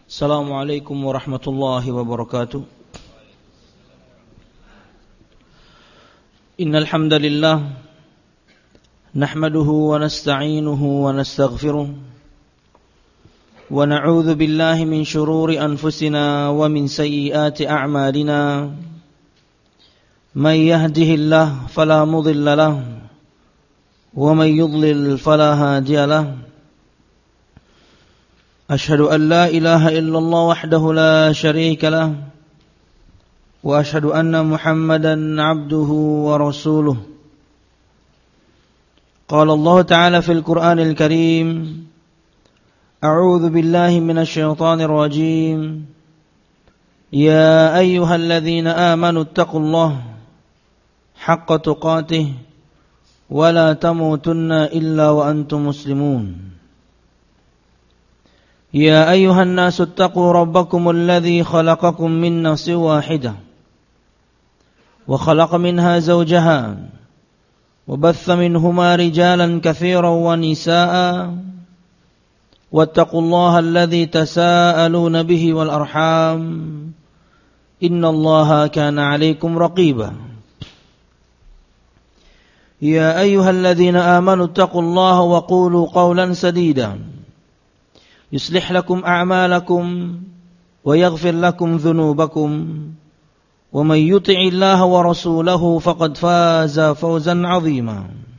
Assalamualaikum warahmatullahi wabarakatuh. Innal hamdalillah nahmaduhu wa nasta'inuhu wa nastaghfiruh wa na'udzu billahi min shururi anfusina wa min sayyiati a'malina. May yahdihillahu fala mudilla lahu wa may yudlil fala hadiya lahu. أشهد أن لا إله إلا الله وحده لا شريك له وأشهد أن محمدا عبده ورسوله. قال الله تعالى في القرآن الكريم: أعوذ بالله من الشيطان الرجيم. يا أيها الذين آمنوا اتقوا الله حق تقاته ولا تموتن إلا وأنتم مسلمون. يا أيها الناس اتقوا ربكم الذي خلقكم من نفس واحدة وخلق منها زوجها وبث منهما رجالا كثيرا ونساء واتقوا الله الذي تساءلون به والأرحام إن الله كان عليكم رقيبا. يا أيها الذين آمنوا اتقوا الله وقولوا قولا سديدا يصلح لكم أعمالكم ويغفر لكم ذنوبكم ومن يطع الله ورسوله فقد فاز فوزا عظيما.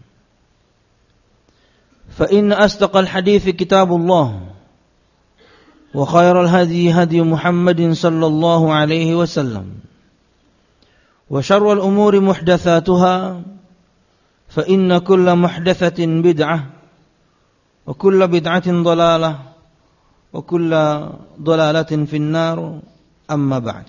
فإن أصدق الحديث كتاب الله وخير الهدي هدي محمد صلى الله عليه وسلم وشر الأمور محدثاتها فإن كل محدثة بدعة وكل بدعة ضلالة wa kulla dhalalatin finnar, amma ba'd.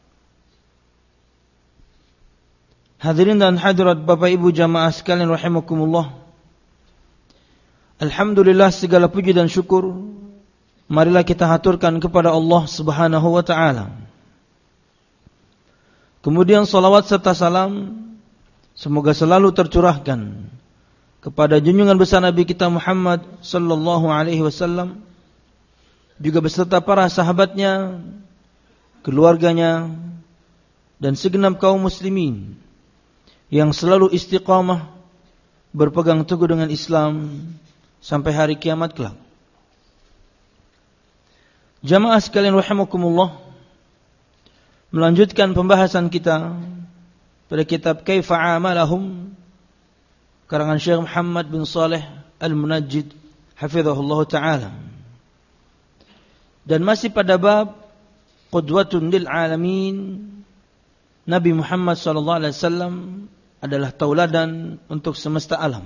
Hadirin dan hadirat Bapak Ibu jamaah sekalian rahimakumullah. Alhamdulillah, segala puji dan syukur marilah kita haturkan kepada Allah Subhanahu wa taala. Kemudian salawat serta salam semoga selalu tercurahkan kepada junjungan besar Nabi kita Muhammad sallallahu alaihi wasallam, juga beserta para sahabatnya, keluarganya, dan segenap kaum muslimin yang selalu istiqamah berpegang teguh dengan Islam sampai hari kiamat kelak. Jamaah sekalian rahimakumullah, melanjutkan pembahasan kita pada kitab Kaifa Amalahum karangan Syekh Muhammad bin Shalih Al-Munajjid hafizahullah ta'ala. Dan masih pada bab qudwatun lil alamin, Nabi Muhammad sallallahu alaihi wasallam adalah tauladan untuk semesta alam.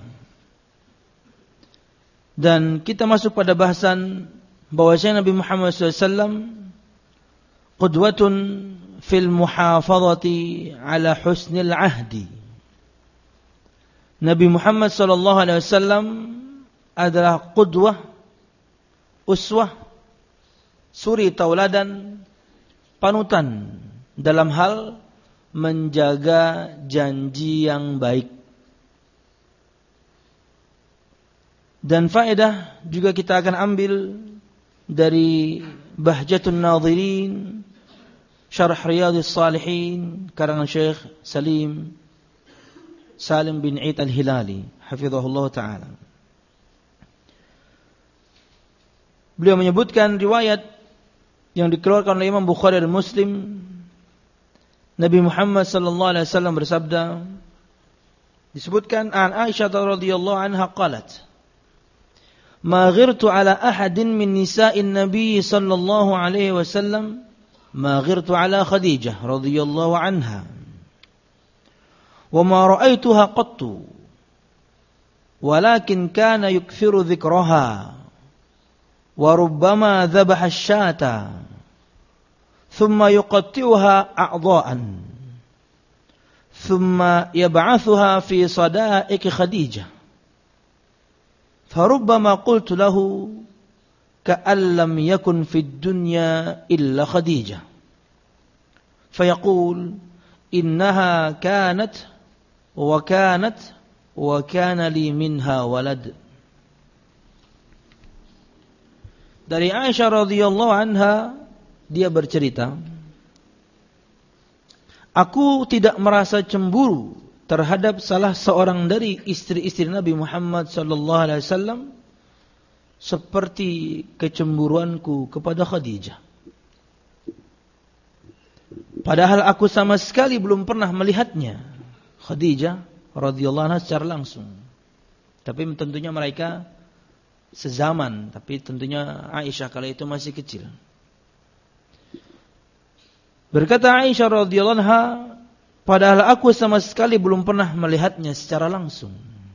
Dan kita masuk pada bahasan bahwasanya Nabi Muhammad sallallahu alaihi wasallam qudwatun fil muhafazati ala husnil ahdi. Nabi Muhammad sallallahu alaihi wasallam adalah qudwah, uswah, suri tauladan, panutan dalam hal menjaga janji yang baik. Dan faedah juga kita akan ambil dari Bahjatun Nadhirin Syarh Riyadhis Shalihin karangan Syekh Salim bin Eid Al-Hilali hafizahullah ta'ala. Beliau menyebutkan riwayat yang dikeluarkan oleh Imam Bukhari dan Muslim. Nabi Muhammad sallallahu alaihi wasallam bersabda, disebutkan an Aisyah radhiyallahu anha qalat: "Ma ghirtu ala ahadin min nisa'in Nabi sallallahu alaihi wasallam ma ghirtu ala Khadijah radhiyallahu anha wa ma ra'aituha qattu walakin kana yukthiru dhikraha wa rubbama dhabaha asy-syata thumma yuqatti'uha a'dha'an thumma yab'athuha fi sada'iq Khadijah farubbama qultu lahu ka'an lam yakun fid dunya illa Khadijah fayaqul innaha kanat wa kana li minha walad." Dari Aisyah radhiyallahu anha dia bercerita, aku tidak merasa cemburu terhadap salah seorang dari istri-istri Nabi Muhammad sallallahu alaihi wasallam seperti kecemburuanku kepada Khadijah. Padahal aku sama sekali belum pernah melihatnya, Khadijah radhiyallahu anha, secara langsung. Tapi tentunya mereka sezaman, tapi tentunya Aisyah kala itu masih kecil. Berkata Aisyah radhiyallahu anha, padahal aku sama sekali belum pernah melihatnya secara langsung.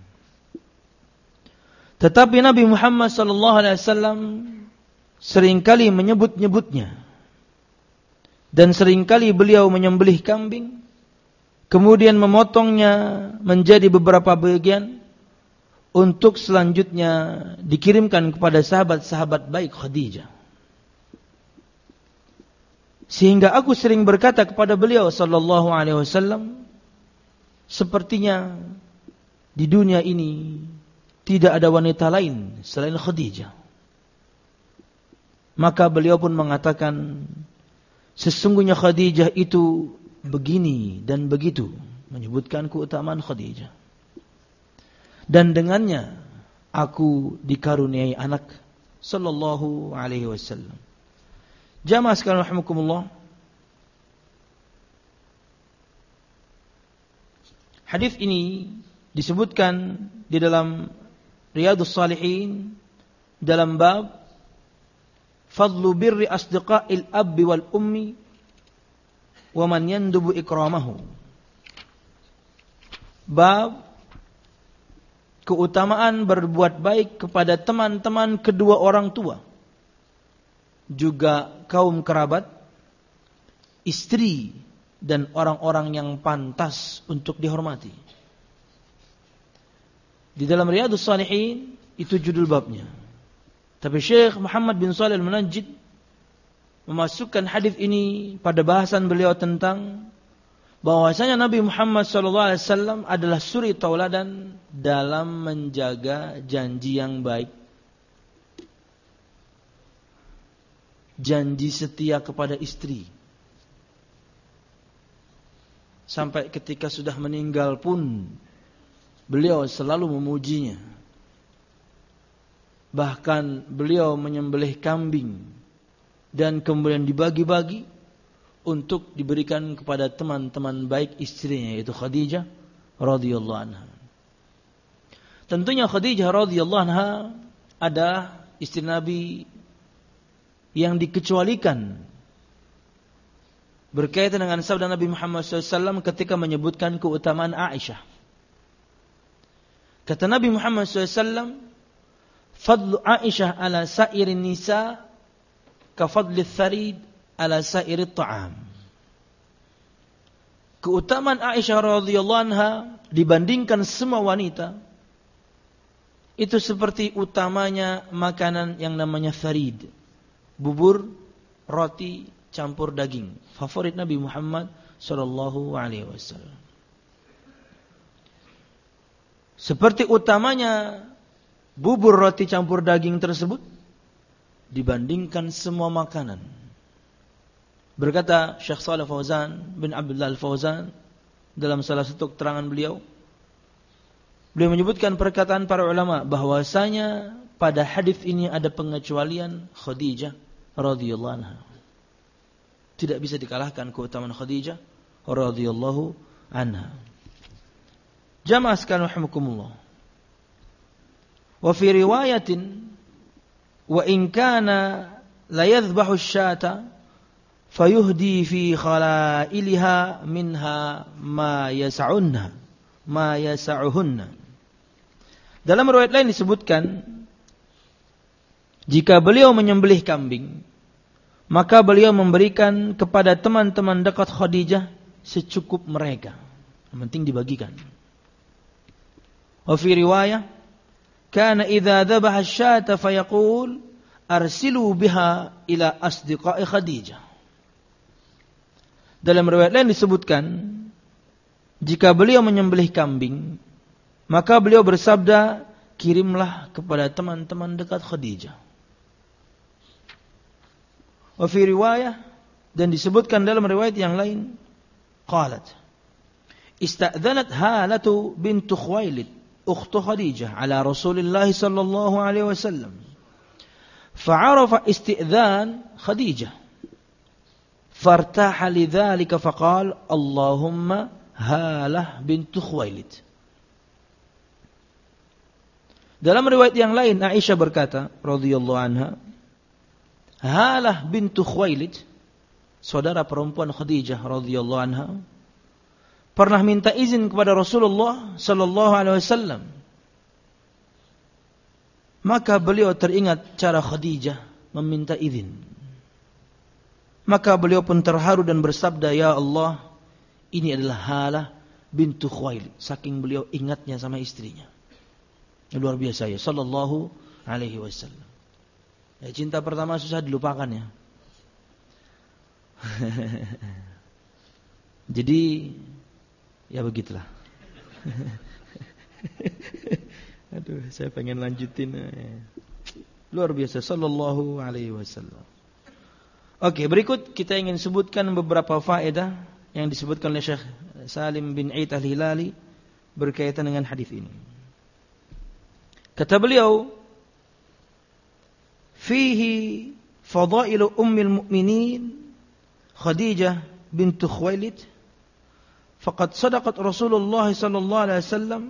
Tetapi Nabi Muhammad sallallahu alaihi wasallam seringkali menyebut-nyebutnya. Dan seringkali beliau menyembelih kambing, kemudian memotongnya menjadi beberapa bagian untuk selanjutnya dikirimkan kepada sahabat-sahabat baik Khadijah. Sehingga aku sering berkata kepada beliau sallallahu alaihi wasallam, sepertinya di dunia ini tidak ada wanita lain selain Khadijah. Maka beliau pun mengatakan, sesungguhnya Khadijah itu begini dan begitu, menyebutkan keutamaan Khadijah. Dan dengannya aku dikaruniai anak, sallallahu alaihi wasallam. Jamaah sekalian rahimakumullah, hadis ini disebutkan di dalam Riyadhus Shalihin dalam bab fadlu birri asdiqa'il abbi wal ummi wa man yandubu ikramahu. Bab keutamaan berbuat baik kepada teman-teman kedua orang tua, juga kaum kerabat, istri, dan orang-orang yang pantas untuk dihormati. Di dalam Riyadhus Shalihin itu judul babnya. Tapi Syekh Muhammad bin Shalih Al-Munajjid memasukkan hadis ini pada bahasan beliau tentang bahwasanya Nabi Muhammad SAW adalah suri tauladan dalam menjaga janji yang baik, janji setia kepada istri. Sampai ketika sudah meninggal pun beliau selalu memujinya. Bahkan beliau menyembelih kambing dan kemudian dibagi-bagi untuk diberikan kepada teman-teman baik istrinya, yaitu Khadijah radhiyallahu anha. Tentunya Khadijah radhiyallahu anha ada istri Nabi yang dikecualikan berkaitan dengan sabda Nabi Muhammad SAW ketika menyebutkan keutamaan Aisyah. Kata Nabi Muhammad SAW, fadlu Aisyah ala sairin nisa ka fadli tharid ala sairit ta'am. Keutamaan Aisyah radhiyallahu anha dibandingkan semua wanita itu seperti utamanya makanan yang namanya tharid, bubur roti campur daging, favorit Nabi Muhammad sallallahu alaihi wasallam. Seperti utamanya bubur roti campur daging tersebut dibandingkan semua makanan. Berkata Syekh Shalih Fauzan bin Abdullah Al-Fauzan dalam salah satu keterangan beliau menyebutkan perkataan para ulama bahwasanya pada hadis ini ada pengecualian Khadijah radhiyallahu anha. Tidak bisa dikalahkan keutamaan Khadijah radhiyallahu anha. Jamaah sekalian rahimakumullah. Wa fi riwayatin wa in kana la yadhbahu asy-syata fayuhdi fi khalailha minha ma yas'uhunna. Dalam riwayat lain disebutkan, jika beliau menyembelih kambing, maka beliau memberikan kepada teman-teman dekat Khadijah secukup mereka. Yang penting dibagikan. Wa fi riwayah kana idza dhabaha asy-syata fayaqul arsilu biha ila asdiqai Khadijah. Dalam riwayat lain disebutkan, jika beliau menyembelih kambing, maka beliau bersabda, kirimlah kepada teman-teman dekat Khadijah. Wa fi riwayah, dan disebutkan dalam riwayat yang lain, qalat ista'dhanat Halatu bintu Khuwailid ukhtu Khadijah ala Rasulillah sallallahu alaihi wasallam fa'arafa isti'dhan Khadijah fartaha lidzalika faqala Allahumma Halah bintu Khuwailid. Dalam riwayat yang lain Aisyah berkata radhiyallahu anha, Halah bintu Khuwailid, saudara perempuan Khadijah radhiyallahu anha, pernah minta izin kepada Rasulullah sallallahu alaihi wasallam. Maka beliau teringat cara Khadijah meminta izin. Maka beliau pun terharu dan bersabda, "Ya Allah, ini adalah Halah bintu Khuwailid." Saking beliau ingatnya sama istrinya. Luar biasa ya, sallallahu alaihi wasallam. Ya, cinta pertama susah dilupakan ya. Jadi ya begitulah. Aduh, saya pengen lanjutin. Luar biasa, sallallahu alaihi wasallam. Oke, berikut kita ingin sebutkan beberapa faedah yang disebutkan oleh Syekh Salim bin Eid Al-Hilali berkaitan dengan hadis ini. Kata beliau, fihi fadailu ummil mu'minin Khadijah bintu Khuwailid faqad sadaqat Rasulullah sallallahu alaihi wasallam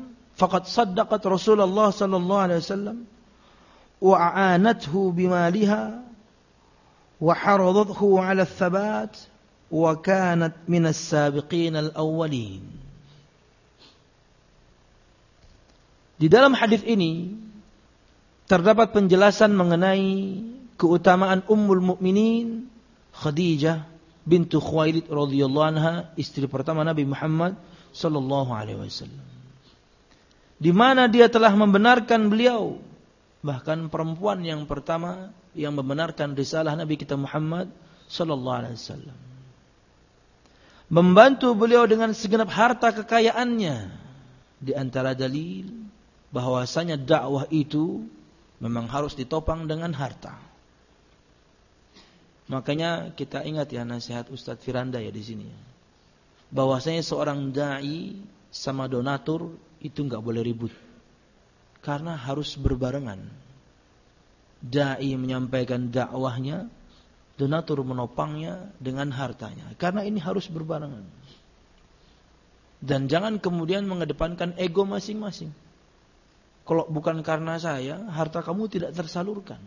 wa a'anathu bimaliha wa haradathu 'ala ats-tsabat wa kanat minas sabiqin al-awwalin. Di dalam hadis ini terdapat penjelasan mengenai keutamaan ummul mukminin Khadijah bintu Khuwailid radhiyallahu anha, istri pertama Nabi Muhammad sallallahu alaihi wasallam. Di mana dia telah membenarkan beliau, bahkan perempuan yang pertama yang membenarkan risalah Nabi kita Muhammad sallallahu alaihi wasallam. Membantu beliau dengan segenap harta kekayaannya. Di antara dalil bahwasanya dakwah itu memang harus ditopang dengan harta. Makanya kita ingat ya nasihat Ustadz Firanda ya di sini. Bahwasanya seorang dai sama donatur itu enggak boleh ribut. Karena harus berbarengan. Dai menyampaikan dakwahnya, donatur menopangnya dengan hartanya. Karena ini harus berbarengan. Dan jangan kemudian mengedepankan ego masing-masing. Kalau bukan karena saya, harta kamu tidak tersalurkan.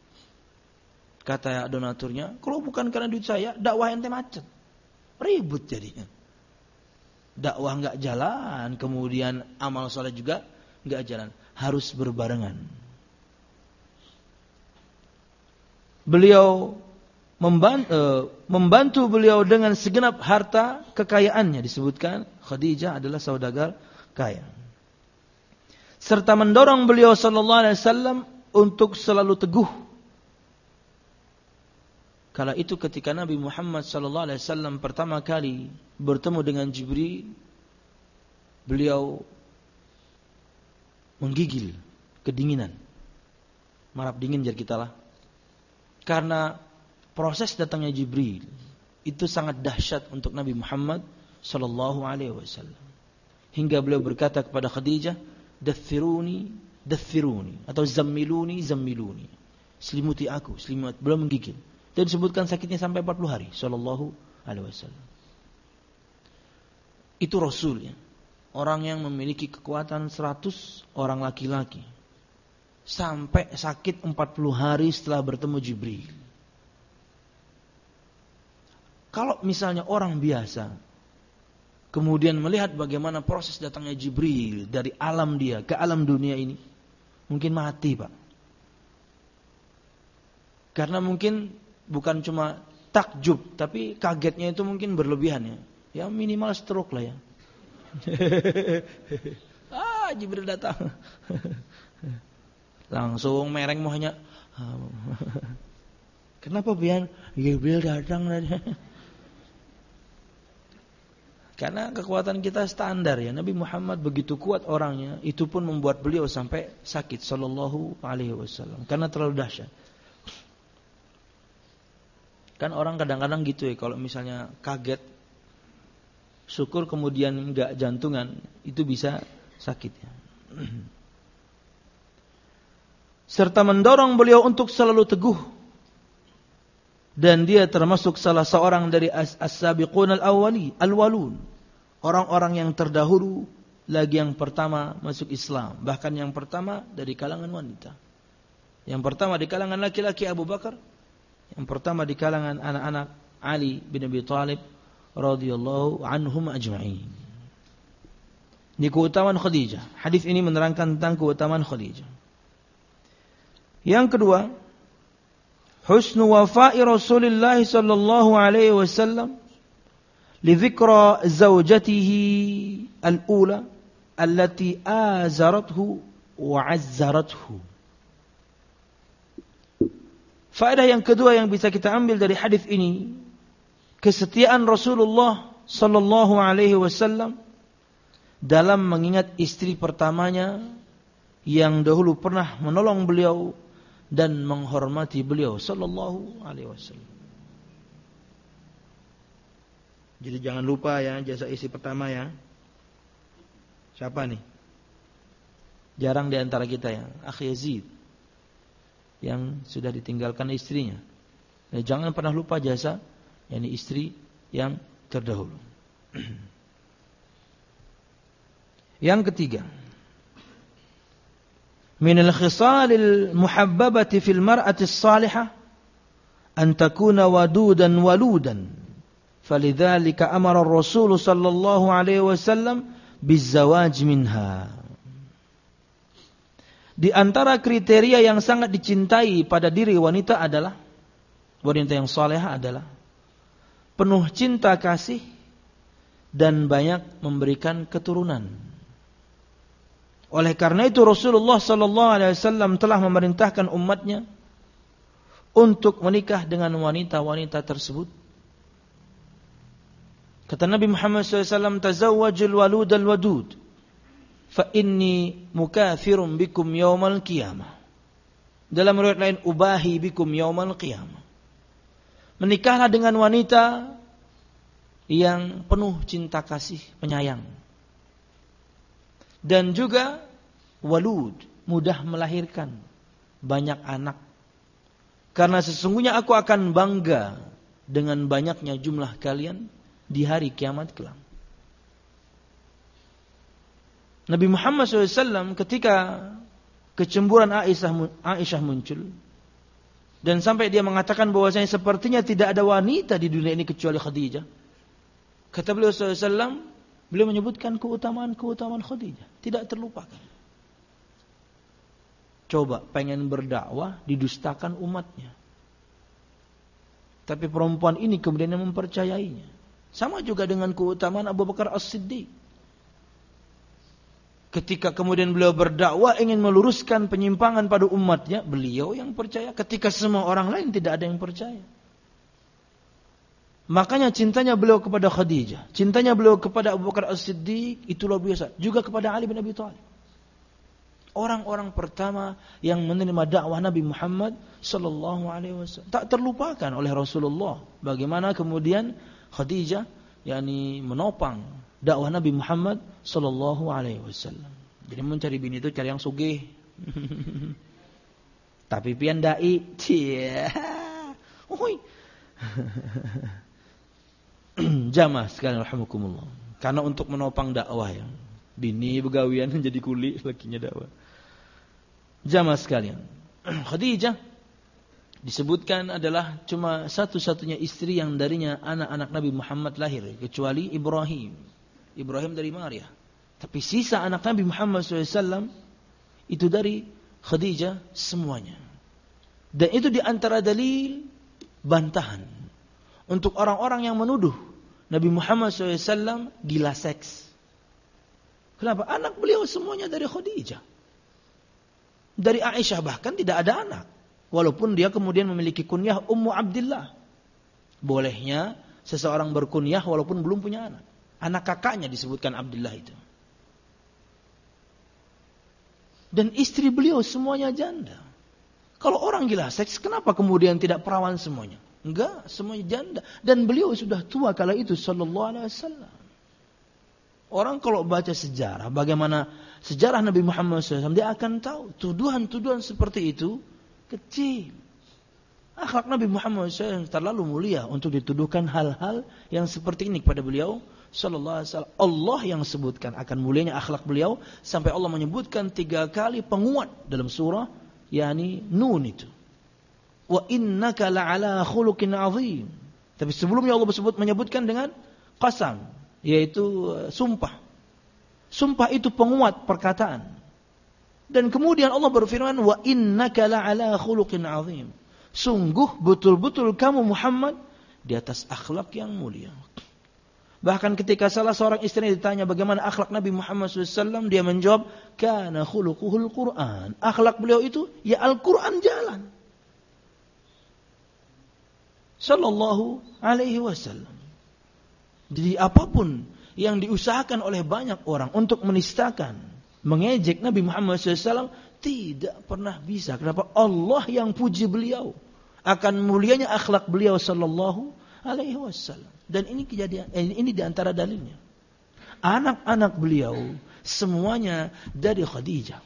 Kata donaturnya, kalau bukan karena duit saya, dakwah ente macet. Ribut jadinya. Dakwah enggak jalan, kemudian amal soleh juga enggak jalan. Harus berbarengan. Beliau membantu beliau dengan segenap harta kekayaannya. Disebutkan Khadijah adalah saudagar kaya. Serta mendorong beliau sallallahu alaihi wasallam untuk selalu teguh. Kala itu ketika Nabi Muhammad sallallahu alaihi wasallam pertama kali bertemu dengan Jibril, beliau menggigil kedinginan. Marap dingin jar kita lah. Karena proses datangnya Jibril itu sangat dahsyat untuk Nabi Muhammad sallallahu alaihi wasallam. Hingga beliau berkata kepada Khadijah, "Dathiruni, dathiruni," atau "Zammiluni, zammiluni." Selimuti aku, selimut. Beliau menggigil. Dan disebutkan sakitnya sampai 40 hari sallallahu alaihi wasallam. Itu Rasul ya. Orang yang memiliki kekuatan 100 orang laki-laki. Sampai sakit 40 hari setelah bertemu Jibril. Kalau misalnya orang biasa kemudian melihat bagaimana proses datangnya Jibril dari alam dia ke alam dunia ini, mungkin mati, Pak. Karena mungkin bukan cuma takjub, tapi kagetnya itu mungkin berlebihan ya. Ya minimal stroke lah ya. Jibril datang. Langsung mereng mohnya. Kenapa Bian? Jibril datang tadi. Karena kekuatan kita standar ya. Nabi Muhammad begitu kuat orangnya, itu pun membuat beliau sampai sakit sallallahu alaihi wasallam karena terlalu dahsyat. Kan orang kadang-kadang gitu ya, kalau misalnya kaget, syukur kemudian enggak jantungan, itu bisa sakit ya. Serta mendorong beliau untuk selalu teguh. Dan dia termasuk salah seorang dari as-sabiqun al-awwalun. Orang-orang yang terdahulu, lagi yang pertama masuk Islam. Bahkan yang pertama dari kalangan wanita. Yang pertama di kalangan laki-laki Abu Bakar. Yang pertama di kalangan anak-anak Ali bin Abi Thalib radhiyallahu anhum ajma'in. Ini keutamaan Khadijah. Hadis ini menerangkan tentang keutamaan Khadijah. Yang kedua, husnu wafa'i Rasulullah sallallahu alaihi wasallam li dzikra zawjatihi al-ula allati azarathu wa 'azzarathu. Faedah yang kedua yang bisa kita ambil dari hadis ini, kesetiaan Rasulullah sallallahu alaihi wasallam dalam mengingat istri pertamanya yang dahulu pernah menolong beliau dan menghormati beliau sallallahu alaihi wasallam. Jadi jangan lupa ya jasa istri pertama ya. Siapa nih? Jarang di antara kita ya, Akh Yazid yang sudah ditinggalkan istrinya. Nah, jangan pernah lupa jasa yakni istri yang terdahulu. Yang ketiga, min al-khisalil muhabbabati fil mar'ati as-salihah an takuna wadudan waludan. Falidzalika amara ar-rasul sallallahu alaihi wasallam bizawaj minha. Di antara kriteria yang sangat dicintai pada diri wanita adalah, wanita yang salehah adalah penuh cinta kasih dan banyak memberikan keturunan. Oleh karena itu Rasulullah sallallahu alaihi wasallam telah memerintahkan umatnya untuk menikah dengan wanita-wanita tersebut. Kata Nabi Muhammad SAW, tazawwajul waludal wadud fa inni mukathirun bikum yaumal qiyamah. Dalam riwayat lain, ubahi bikum yaumal qiyamah. Menikahlah dengan wanita yang penuh cinta kasih, penyayang. Dan juga walud, mudah melahirkan, banyak anak. Karena sesungguhnya aku akan bangga dengan banyaknya jumlah kalian di hari kiamat kelak. Nabi Muhammad SAW ketika kecemburuan Aisyah muncul dan sampai dia mengatakan bahwasanya sepertinya tidak ada wanita di dunia ini kecuali Khadijah. Kata beliau SAW, beliau menyebutkan keutamaan Khadijah, tidak terlupakan. Coba pengen berdakwah didustakan umatnya. Tapi perempuan ini kemudian mempercayainya. Sama juga dengan keutamaan Abu Bakar As-Siddiq. Ketika kemudian beliau berdakwah ingin meluruskan penyimpangan pada umatnya, beliau yang percaya ketika semua orang lain tidak ada yang percaya. Makanya cintanya beliau kepada Khadijah, cintanya beliau kepada Abu Bakar As-Siddiq itu luar biasa. Juga kepada Ali bin Abi Thalib. Orang-orang pertama yang menerima dakwah Nabi Muhammad sallallahu alaihi wasallam. Tak terlupakan oleh Rasulullah bagaimana kemudian Khadijah yakni menopang dakwah Nabi Muhammad sallallahu alaihi wasallam. Jadi mencari bini itu cari yang sugih. Tapi pian dai. Jamaah sekalian rahimakumullah. Karena untuk menopang dakwah ya. Bini begawian jadi kuli, lakinya dakwah. Jamaah sekalian. Khadijah disebutkan adalah cuma satu-satunya istri yang darinya anak-anak Nabi Muhammad lahir, kecuali Ibrahim. Ibrahim dari Maria. Tapi sisa anak Nabi Muhammad SAW itu dari Khadijah semuanya. Dan itu di antara dalil bantahan untuk orang-orang yang menuduh Nabi Muhammad SAW gila seks. Kenapa? Anak beliau semuanya dari Khadijah. Dari Aisyah bahkan tidak ada anak. Walaupun dia kemudian memiliki kunyah Ummu Abdillah. Bolehnya seseorang berkunyah walaupun belum punya anak. Anak kakaknya disebutkan Abdillah itu. Dan istri beliau semuanya janda. Kalau orang gila seks, kenapa kemudian tidak perawan semuanya? Enggak, semuanya janda. Dan beliau sudah tua kala itu sallallahu alaihi wasallam. Orang kalau baca sejarah, bagaimana sejarah Nabi Muhammad SAW, dia akan tahu tuduhan-tuduhan seperti itu kecil. Akhlak Nabi Muhammad SAW terlalu mulia untuk dituduhkan hal-hal yang seperti ini kepada beliau sallallahu alaihi wasallam. Allah yang sebutkan akan mulianya akhlak beliau sampai Allah menyebutkan 3 kali penguat dalam surah yakni Nun itu. Wa innaka la'ala khuluqin 'azim. Tapi sebelumnya Allah menyebutkan dengan qasam, yaitu sumpah. Sumpah itu penguat perkataan. Dan kemudian Allah berfirman wa innaka la'ala khuluqin 'azim. Sungguh betul-betul kamu Muhammad di atas akhlak yang mulia. Bahkan ketika salah seorang istri ditanya bagaimana akhlak Nabi Muhammad SAW, dia menjawab, kana khuluquhul Qur'an. Akhlak beliau itu ya Al-Quran jalan. Sallallahu alaihi wasallam. Jadi apapun yang diusahakan oleh banyak orang untuk menistakan, mengejek Nabi Muhammad SAW, tidak pernah bisa. Kenapa? Allah yang puji beliau akan mulianya akhlak beliau sallallahu alaihi wasallam. Dan ini kejadian, ini diantara dalilnya. Anak-anak beliau semuanya dari Khadijah.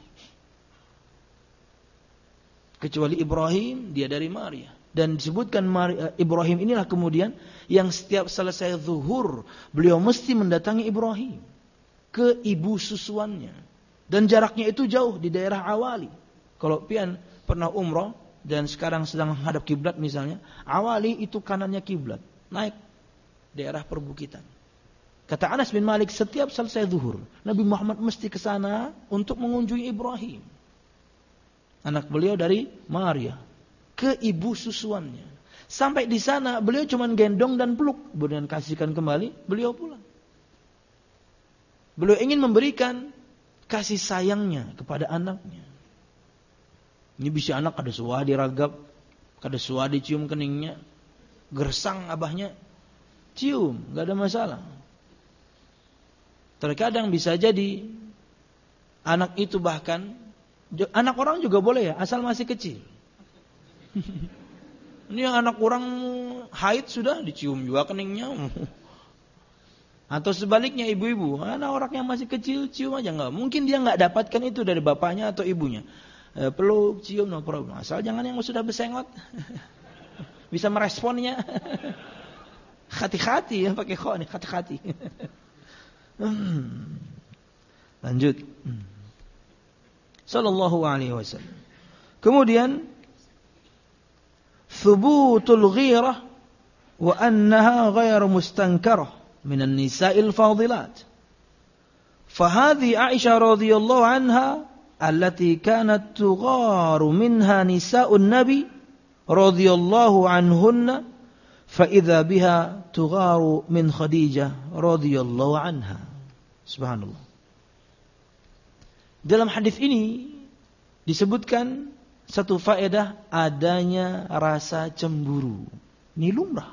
Kecuali Ibrahim, dia dari Maria. Dan disebutkan Ibrahim inilah kemudian yang setiap selesai zuhur beliau mesti mendatangi Ibrahim ke ibu susuannya. Dan jaraknya itu jauh di daerah Awali. Kalau pian pernah umrah dan sekarang sedang menghadap kiblat misalnya, Awali itu kanannya kiblat, naik daerah perbukitan. Kata Anas bin Malik, setiap selesai zuhur Nabi Muhammad mesti ke sana untuk mengunjungi Ibrahim, anak beliau dari Maria, ke ibu susuannya. Sampai di sana beliau cuma gendong dan peluk, kemudian kasihkan kembali, beliau pulang. Beliau ingin memberikan kasih sayangnya kepada anaknya. Ini bisa anak kada suah diragap, kada suah dicium keningnya, gersang abahnya, cium, gak ada masalah. Terkadang bisa jadi anak itu bahkan, anak orang juga boleh ya, asal masih kecil. Ini yang anak orang haid sudah dicium juga keningnya. Atau sebaliknya ibu-ibu, anak orang yang masih kecil cium aja enggak. Mungkin dia enggak dapatkan itu dari bapaknya atau ibunya. Peluk, cium, no problem. Asal jangan yang sudah bersengot. Bisa meresponnya. Hati-hati ya pakai kho nih, hati-hati. Lanjut. Sallallahu alaihi wasallam. Kemudian thubutul ghirah wa annaha ghairu mustankarah min an-nisa'il fadilat. Fahadhi Aisyah radhiyallahu anha allati kanat tugharu minha nisa'un nabi radhiyallahu anhunna fa idza biha tugharu min Khadijah radhiyallahu anha. Subhanallah. Dalam hadis ini disebutkan satu faedah adanya rasa cemburu. Ini lumrah.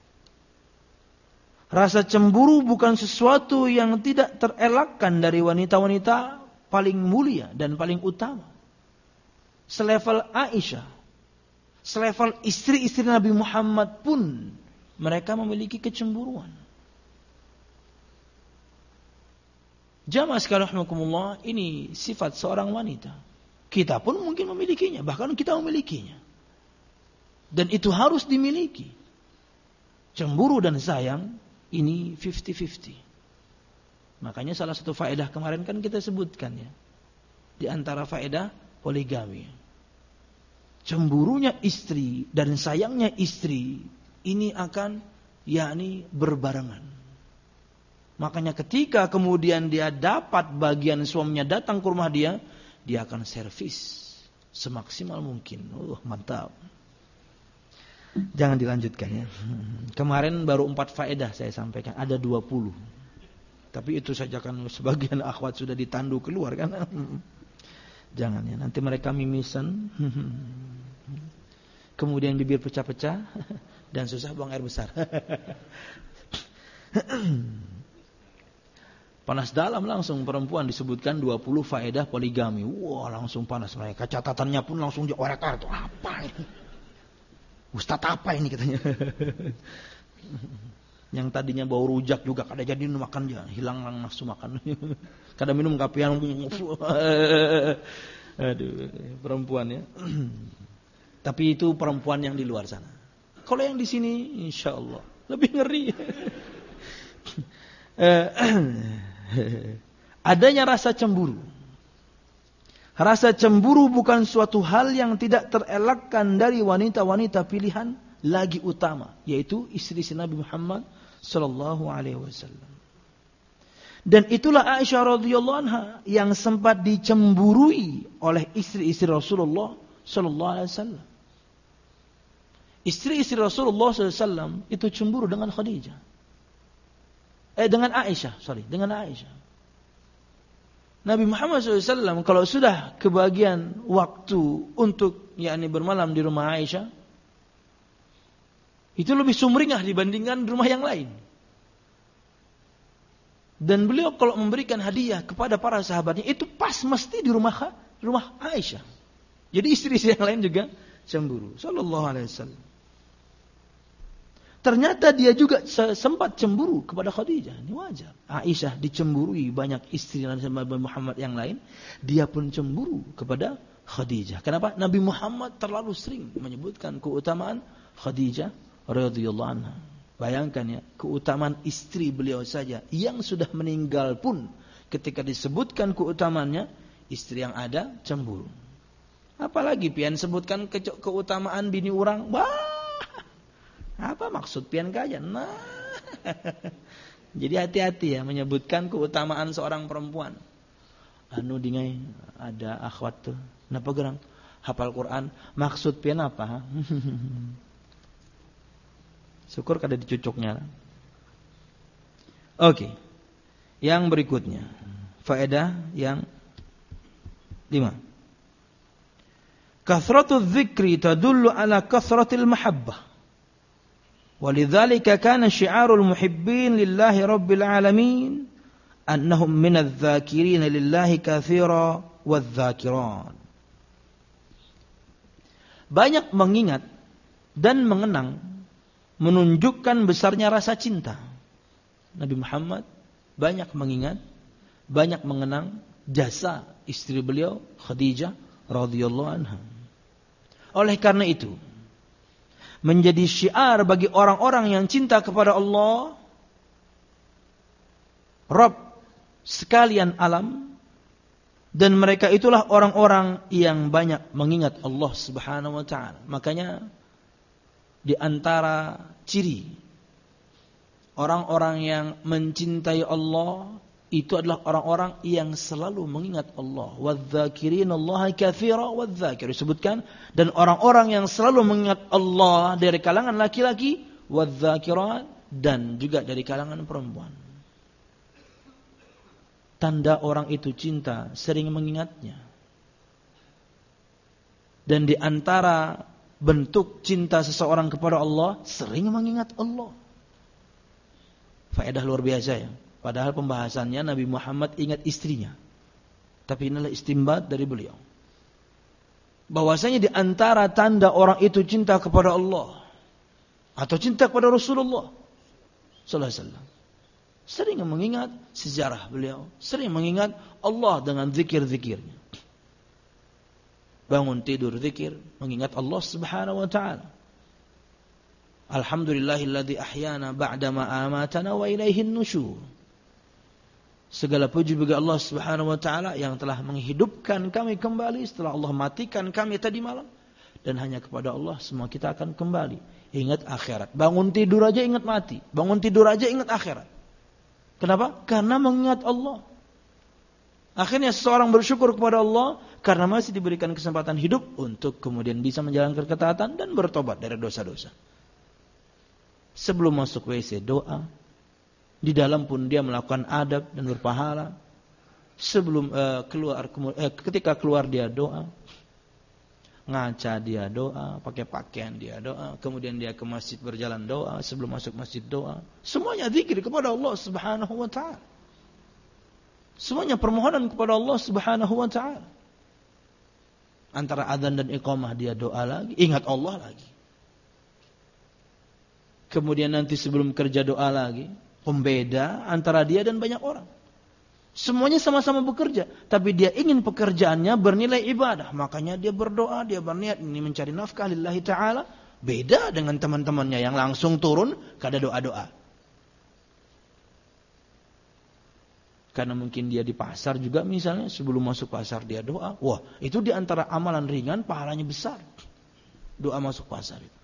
Rasa cemburu bukan sesuatu yang tidak terelakkan dari wanita-wanita paling mulia dan paling utama. Selevel Aisyah, selevel istri-istri Nabi Muhammad pun mereka memiliki kecemburuan. Jamaah sekalian rahimakumullah, ini sifat seorang wanita. Kita pun mungkin memilikinya, bahkan kita memilikinya. Dan itu harus dimiliki. Cemburu dan sayang ini 50-50. Makanya salah satu faedah kemarin kan kita sebutkan ya. Di antara faedah poligami. Cemburunya istri dan sayangnya istri ini akan yakni berbarengan. Makanya ketika kemudian dia dapat bagian suaminya datang ke rumah dia akan servis semaksimal mungkin. Mantap. Jangan dilanjutkan ya. Kemarin baru 4 faedah saya sampaikan, ada 20. Tapi itu saja kan sebagian akhwat sudah ditandu keluar kan. Jangan ya, nanti mereka mimisan. Kemudian bibir pecah-pecah dan susah buang air besar. Panas dalam langsung perempuan disebutkan 20 faedah poligami. Wah, langsung panas mereka. Catatannya pun langsung diorek-orek. Apa ini? Ustadz apa ini katanya. Yang tadinya bau rujak juga kada jadi makan dia, hilang nafsu makan. Kada minum kopi yang aduh, perempuan ya. Tapi itu perempuan yang di luar sana. Kalau yang di sini insyaallah lebih ngeri. Adanya rasa cemburu. Rasa cemburu bukan suatu hal yang tidak terelakkan dari wanita-wanita pilihan lagi utama, yaitu istri-istri Nabi Muhammad sallallahu alaihi wasallam. Dan itulah Aisyah radhiyallahu anha yang sempat dicemburui oleh istri-istri Rasulullah sallallahu alaihi wasallam. Istri-istri Rasulullah sallallahu alaihi wasallam itu cemburu dengan Khadijah. Dengan Aisyah. Nabi Muhammad SAW kalau sudah kebagian waktu untuk bermalam di rumah Aisyah, itu lebih sumringah dibandingkan rumah yang lain. Dan beliau kalau memberikan hadiah kepada para sahabatnya, itu pas mesti di rumah Aisyah. Jadi istri-istri yang lain juga cemburu. Sallallahu alaihi wasallam. Ternyata dia juga sempat cemburu kepada Khadijah. Ini wajar. Aisyah dicemburui banyak istri Nabi Muhammad yang lain. Dia pun cemburu kepada Khadijah. Kenapa? Nabi Muhammad terlalu sering menyebutkan keutamaan Khadijah radhiyallahu anha. Bayangkan ya, keutamaan istri beliau saja yang sudah meninggal pun ketika disebutkan keutamaannya, istri yang ada cemburu. Apalagi pian sebutkan keutamaan bini orang. Apa maksud pian kajian? Nah, jadi hati-hati ya menyebutkan keutamaan seorang perempuan. Dingai ada akhwat tuh, napa gerang hafal Quran, maksud pian apa? Syukur kada dicucuknya. Oke. Yang berikutnya, faedah yang 5. Kathratu dzikri tadullu ala kathratil mahabbah. ولذلك كان شعار المحبين لله رب العالمين أنهم من الذاكرين لله كثيرا والذاكران. Banyak mengingat dan mengenang menunjukkan besarnya rasa cinta. Nabi Muhammad banyak mengingat, banyak mengenang jasa istri beliau Khadijah radhiyallahu anha. Oleh karena itu, menjadi syiar bagi orang-orang yang cinta kepada Allah, Rabb sekalian alam, dan mereka itulah orang-orang yang banyak mengingat Allah Subhanahu wa taala. Makanya di antara ciri orang-orang yang mencintai Allah itu adalah orang-orang yang selalu mengingat Allah. Wadz-dzakirinallaha katsira wadz-dzakir. Disebutkan, dan orang-orang yang selalu mengingat Allah dari kalangan laki-laki, wadz-dzakirat, dan juga dari kalangan perempuan. Tanda orang itu cinta, sering mengingatnya. Dan di antara bentuk cinta seseorang kepada Allah, sering mengingat Allah. Faedah luar biasa ya. Padahal pembahasannya Nabi Muhammad ingat istrinya. Tapi inilah istimbat dari beliau. Bahwasanya di antara tanda orang itu cinta kepada Allah atau cinta kepada Rasulullah sallallahu alaihi wasallam, sering mengingat sejarah beliau, sering mengingat Allah dengan zikir-zikirnya. Bangun tidur zikir, mengingat Allah Subhanahu wa taala. Alhamdulillahilladzi ahyana ba'dama amatana wa ilaihin nusyur. Segala puji bagi Allah Subhanahu wa taala yang telah menghidupkan kami kembali setelah Allah matikan kami tadi malam, dan hanya kepada Allah semua kita akan kembali. Ingat akhirat. Bangun tidur aja ingat mati, bangun tidur aja ingat akhirat. Kenapa? Karena mengingat Allah. Akhirnya seseorang bersyukur kepada Allah karena masih diberikan kesempatan hidup untuk kemudian bisa menjalankan ketaatan dan bertobat dari dosa-dosa. Sebelum masuk WC doa. Di dalam pun dia melakukan adab dan berpahala. Sebelum ketika keluar dia doa. Ngaca dia doa, pakai pakaian dia doa, kemudian dia ke masjid berjalan doa, sebelum masuk masjid doa. Semuanya zikir kepada Allah Subhanahu wa taala. Semuanya permohonan kepada Allah Subhanahu wa taala. Antara azan dan iqamah dia doa lagi, ingat Allah lagi. Kemudian nanti sebelum kerja doa lagi. Pembeda antara dia dan banyak orang. Semuanya sama-sama bekerja. Tapi dia ingin pekerjaannya bernilai ibadah. Makanya dia berdoa, dia berniat ini mencari nafkah lillahi ta'ala. Beda dengan teman-temannya yang langsung turun kada doa-doa. Karena mungkin dia di pasar juga misalnya. Sebelum masuk pasar dia doa. Wah, itu di antara amalan ringan pahalanya besar. Doa masuk pasar itu.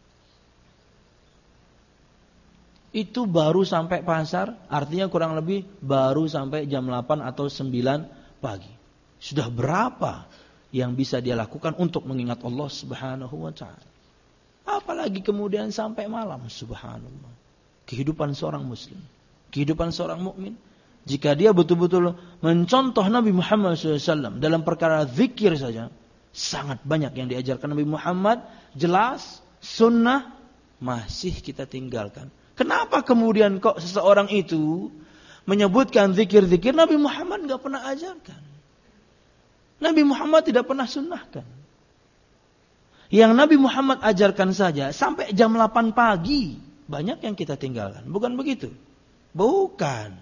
Itu baru sampai pasar, artinya kurang lebih baru sampai jam 8 atau 9 pagi. Sudah berapa yang bisa dia lakukan untuk mengingat Allah Subhanahu wa ta'ala. Apalagi kemudian sampai malam, subhanallah. Kehidupan seorang muslim, kehidupan seorang mukmin, jika dia betul-betul mencontoh Nabi Muhammad SAW dalam perkara zikir saja, sangat banyak yang diajarkan Nabi Muhammad, jelas, sunnah, masih kita tinggalkan. Kenapa kemudian kok seseorang itu menyebutkan zikir-zikir Nabi Muhammad enggak pernah ajarkan? Nabi Muhammad tidak pernah sunnahkan. Yang Nabi Muhammad ajarkan saja sampai jam 8 pagi banyak yang kita tinggalkan. Bukan begitu? Bukan.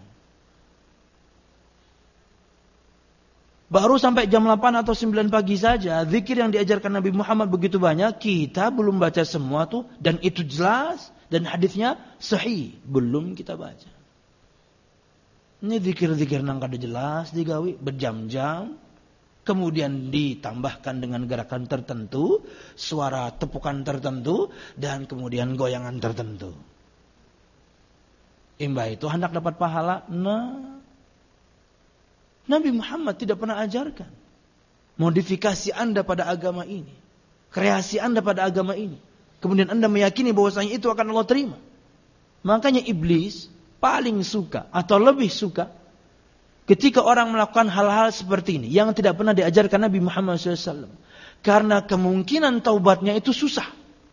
Baru sampai jam 8 atau 9 pagi saja zikir yang diajarkan Nabi Muhammad begitu banyak, kita belum baca semua tuh, dan itu jelas. Dan hadisnya sahih, belum kita baca. Ini zikir-zikir nang kada jelas digawi berjam-jam, kemudian ditambahkan dengan gerakan tertentu, suara tepukan tertentu, dan kemudian goyangan tertentu. Imbah itu hendak dapat pahala? Nah, Nabi Muhammad tidak pernah ajarkan modifikasi Anda pada agama ini, kreasi Anda pada agama ini. Kemudian Anda meyakini bahwasanya itu akan Allah terima. Makanya iblis paling suka atau lebih suka ketika orang melakukan hal-hal seperti ini yang tidak pernah diajarkan Nabi Muhammad SAW. Karena kemungkinan taubatnya itu susah.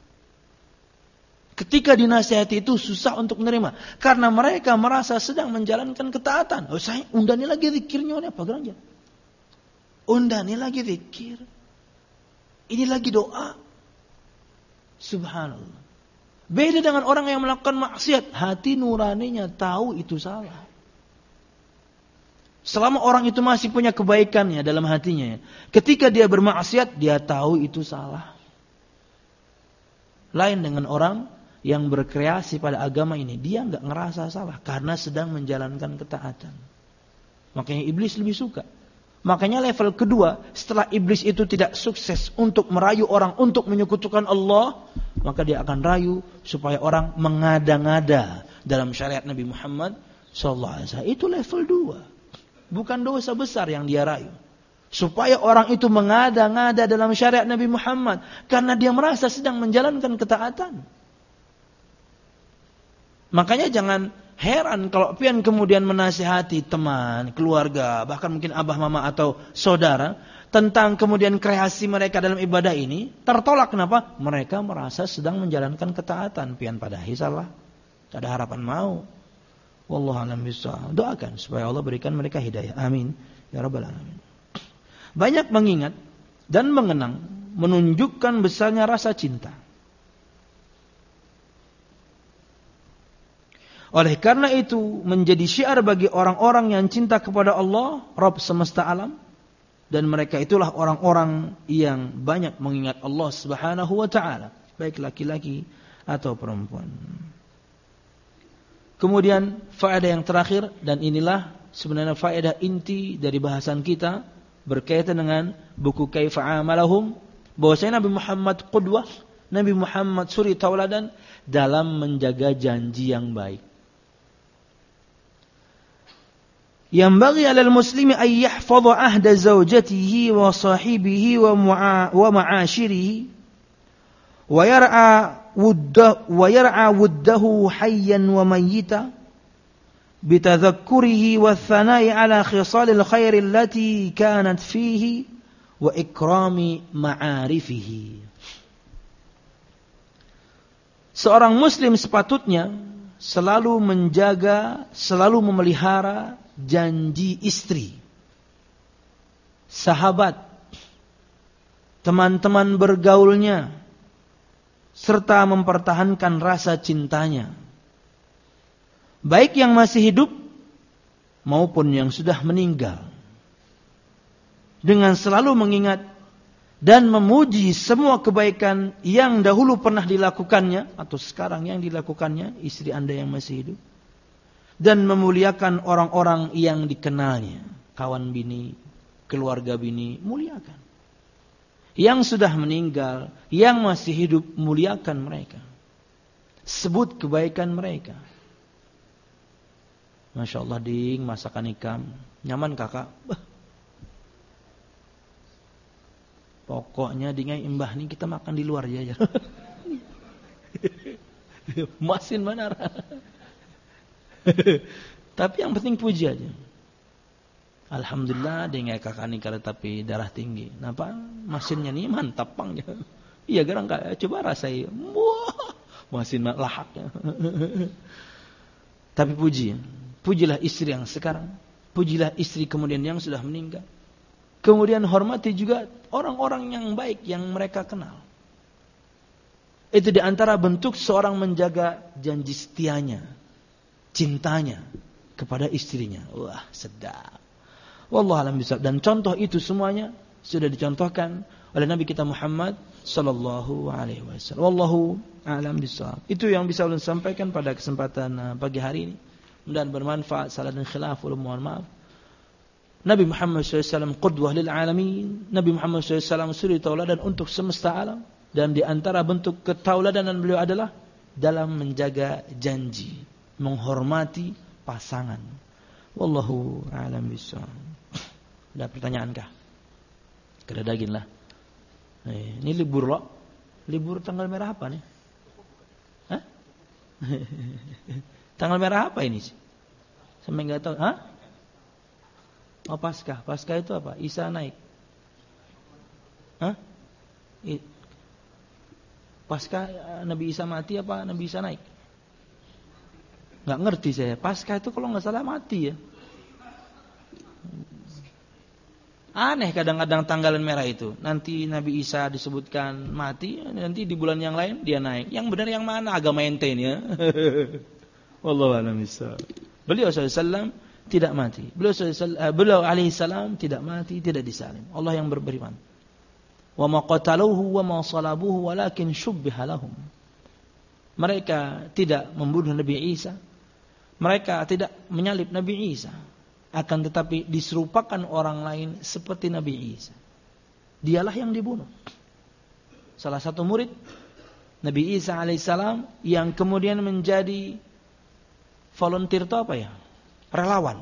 Ketika dinasihati itu susah untuk menerima. Karena mereka merasa sedang menjalankan ketaatan. Oh, saya undani lagi zikirnya oleh apa geranja? Undani lagi zikir. Ini lagi doa. Subhanallah. Beda dengan orang yang melakukan maksiat. Hati nuraninya tahu itu salah. Selama orang itu masih punya kebaikannya dalam hatinya. Ketika dia bermaksiat, dia tahu itu salah. Lain dengan orang yang berkreasi pada agama ini. Dia enggak ngerasa salah. Karena sedang menjalankan ketaatan. Makanya iblis lebih suka. Makanya level kedua, setelah iblis itu tidak sukses untuk merayu orang untuk menyekutukan Allah, maka dia akan rayu supaya orang mengada-ngada dalam syariat Nabi Muhammad SAW. Itu level 2. Bukan dosa besar yang dia rayu. Supaya orang itu mengada-ngada dalam syariat Nabi Muhammad karena dia merasa sedang menjalankan ketaatan. Makanya jangan heran kalau pian kemudian menasihati teman, keluarga, bahkan mungkin abah, mama atau saudara tentang kemudian kreasi mereka dalam ibadah ini, tertolak. Kenapa? Mereka merasa sedang menjalankan ketaatan. Pian pada salah. Tak ada harapan mau. Wallahu a'lam bishawab. Doakan supaya Allah berikan mereka hidayah. Amin. Ya rabbal alamin. Banyak mengingat dan mengenang menunjukkan besarnya rasa cinta. Oleh karena itu menjadi syiar bagi orang-orang yang cinta kepada Allah, Rabb semesta alam, dan mereka itulah orang-orang yang banyak mengingat Allah Subhanahu wa taala, baik laki-laki atau perempuan. Kemudian faedah yang terakhir, dan inilah sebenarnya faedah inti dari bahasan kita berkaitan dengan buku Kaifa Amalahum, bahwasanya Nabi Muhammad qudwah, Nabi Muhammad suri tauladan dalam menjaga janji yang baik. Yanbaghi 'alal muslimi an yahfaza 'ahda zawjatihi wa sahibihi wa ma'ashirihi wa yar'a wuddahu hayyan wa mayyita bitadhakkurihi wa thana'i 'ala khisalil khair allati kanat fihi wa ikrami ma'arifihi. Seorang muslim sepatutnya selalu menjaga, selalu memelihara janji istri, sahabat, teman-teman bergaulnya, serta mempertahankan rasa cintanya, baik yang masih hidup maupun yang sudah meninggal, dengan selalu mengingat dan memuji semua kebaikan yang dahulu pernah dilakukannya atau sekarang yang dilakukannya istri Anda yang masih hidup, dan memuliakan orang-orang yang dikenalnya, kawan bini, keluarga bini, muliakan. Yang sudah meninggal, yang masih hidup, muliakan mereka. Sebut kebaikan mereka. Masya Allah, ding, masakan ikam. Nyaman kakak? Pokoknya dingai imbah nih kita makan di luar aja. Masin benar. Tapi yang penting puji aja. Alhamdulillah dengan kakak ni kalau tapi darah tinggi. Nampak masinnya ni mantap pangnya. Iya gerang kak, coba rasai. Wah, masin lahaknya. Tapi pujilah istri yang sekarang. Pujilah istri kemudian yang sudah meninggal. Kemudian hormati juga orang-orang yang baik yang mereka kenal. Itu di antara bentuk seorang menjaga janji setianya, cintanya kepada istrinya. Wah, sedap. Wallahu a'lam bishawab. Dan contoh itu semuanya sudah dicontohkan oleh Nabi kita Muhammad sallallahu alaihi wasallam. Wallahu a'lam bishawab. Itu yang bisa ulun sampaikan pada kesempatan pagi hari ini. Mudah-mudahan bermanfaat. Salah dan khilaf ulun mohon maaf. Nabi Muhammad SAW qudwah lil alamin. Nabi Muhammad SAW suri tauladan untuk semesta alam. Dan di antara bentuk ketauladanan beliau adalah dalam menjaga janji, menghormati pasangan. Wallahu a'lam bishawab. Ada pertanyaan kah? Kedadagin lah. Ini libur loh. Libur tanggal merah apa nih? Hah? Tanggal merah apa ini? Sampai enggak tahu. Hah? Oh, Paskah. Paskah itu apa? Isa naik. Hah? Paskah Nabi Isa mati apa Nabi Isa naik? Enggak ngerti saya. Paskah itu kalau enggak salah mati ya. Aneh kadang-kadang tanggalan merah itu. Nanti Nabi Isa disebutkan mati, nanti di bulan yang lain dia naik. Yang benar yang mana? Agama ente ini ya. Wallahu a'lam bishawab. Beliau SAW tidak mati. Beliau alaihi salam tidak mati, tidak disalim. Allah yang beriman. Wa ma qataluhu wa ma salabuhu walakin syubbiha lahum. Mereka tidak membunuh Nabi Isa. Mereka tidak menyalib Nabi Isa. Akan tetapi diserupakan orang lain seperti Nabi Isa. Dialah yang dibunuh. Salah satu murid Nabi Isa alaihissalam yang kemudian menjadi volunteer itu apa ya? Relawan.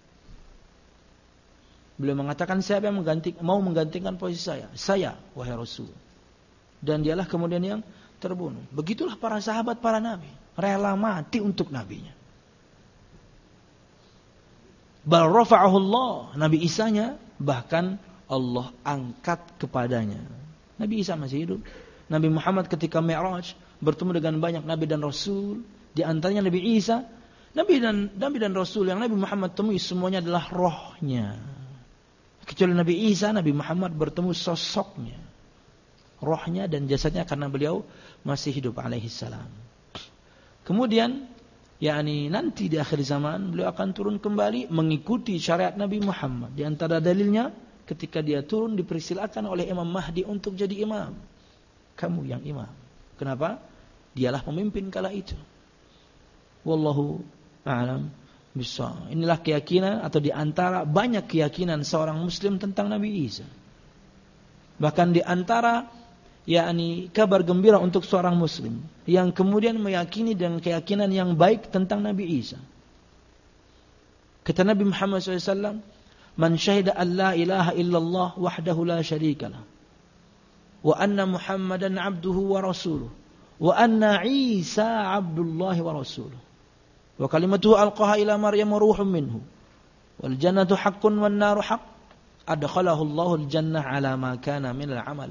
Beliau mengatakan siapa yang mau menggantikan posisi saya? Saya, wahai Rasul. Dan dialah kemudian yang terbunuh. Begitulah para sahabat, para nabi. Rela mati untuk nabinya. Bal rafa'ahu Allah. Nabi Isanya bahkan Allah angkat kepadanya. Nabi Isa masih hidup. Nabi Muhammad ketika Mi'raj bertemu dengan banyak nabi dan rasul, di antaranya Nabi Isa. Nabi dan rasul yang Nabi Muhammad temui semuanya adalah rohnya. Kecuali Nabi Isa, Nabi Muhammad bertemu sosoknya, rohnya dan jasadnya karena beliau masih hidup alaihi salam. Kemudian nanti di akhir zaman beliau akan turun kembali mengikuti syariat Nabi Muhammad. Di antara dalilnya ketika dia turun dipersilakan oleh Imam Mahdi untuk jadi imam. Kamu yang imam. Kenapa? Dialah pemimpin kala itu. Wallahu a'lam bishawab. Inilah keyakinan atau di antara banyak keyakinan seorang muslim tentang Nabi Isa. Bahkan di antara kabar gembira untuk seorang muslim yang kemudian meyakini dengan keyakinan yang baik tentang Nabi Isa. Kata Nabi Muhammad SAW, "Man syahida an la ilaha illallah wahdahu la syarika lah, wa anna Muhammadan abduhu wa rasuluh, wa anna Isa abdullahi wa rasuluh, wa kalimatuhu alqaha ila Maryam ruhun minhu, wal jannatu haqqun wan naru haqq, adkhalahu Allahul jannah ala ma kana min al-amal."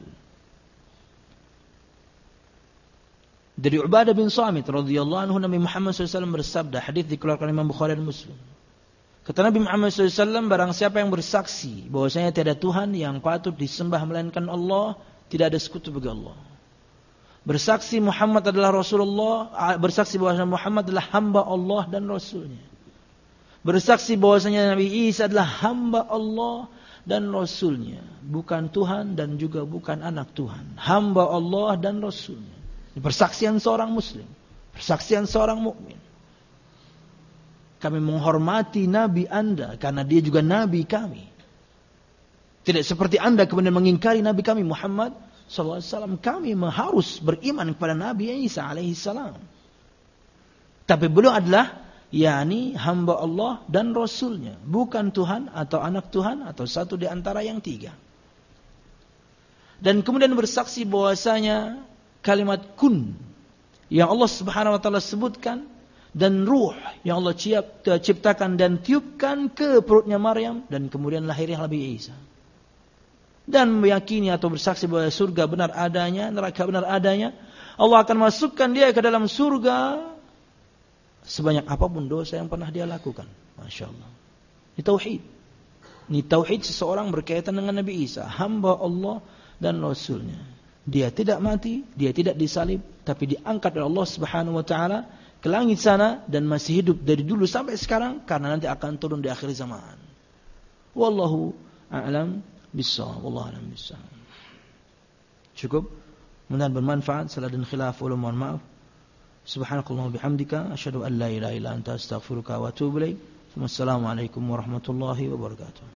Dari Ubadah bin Samit radhiyallahu anhu, Nabi Muhammad SAW bersabda, hadis dikeluarkan Imam Bukhari dan Muslim. Kata Nabi Muhammad SAW, barang siapa yang bersaksi bahwasanya tiada Tuhan yang patut disembah melainkan Allah, tidak ada sekutu bagi Allah, bersaksi Muhammad adalah Rasulullah, bersaksi bahwa Muhammad adalah hamba Allah dan Rasulnya. Bersaksi bahwasanya Nabi Isa adalah hamba Allah dan Rasulnya, bukan Tuhan dan juga bukan anak Tuhan. Hamba Allah dan Rasulnya. Ini persaksian seorang Muslim, persaksian seorang mukmin. Kami menghormati Nabi Anda karena dia juga Nabi kami. Tidak seperti Anda kemudian mengingkari Nabi kami Muhammad SAW. Kami harus beriman kepada Nabi Isa alaihissalam. Tapi beliau adalah hamba Allah dan Rasulnya, bukan Tuhan atau anak Tuhan atau satu di antara yang tiga. Dan kemudian bersaksi bahwasanya kalimat kun yang Allah Subhanahu wa taala sebutkan dan ruh yang Allah ciptakan dan tiupkan ke perutnya Maryam dan kemudian lahirnya Nabi Isa. Dan meyakini atau bersaksi bahwa surga benar adanya, neraka benar adanya. Allah akan masukkan dia ke dalam surga sebanyak apapun dosa yang pernah dia lakukan. Masya Allah. Ini tauhid. Ini tauhid seseorang berkaitan dengan Nabi Isa, hamba Allah dan Rasulnya. Dia tidak mati, dia tidak disalib, tapi diangkat oleh Allah Subhanahu wa taala ke langit sana dan masih hidup dari dulu sampai sekarang karena nanti akan turun di akhir zaman. Wallahu a'lam bissawab. Wallahu a'lam bissawab. Cukup. Mudah-mudahan bermanfaat. Salah dan khilaf ulum, mohon maaf. Subhanakallahumma bihamdika asyhadu an la ilaha illa anta astaghfiruka wa atubu ilaik. Wassalamualaikum warahmatullahi wabarakatuh.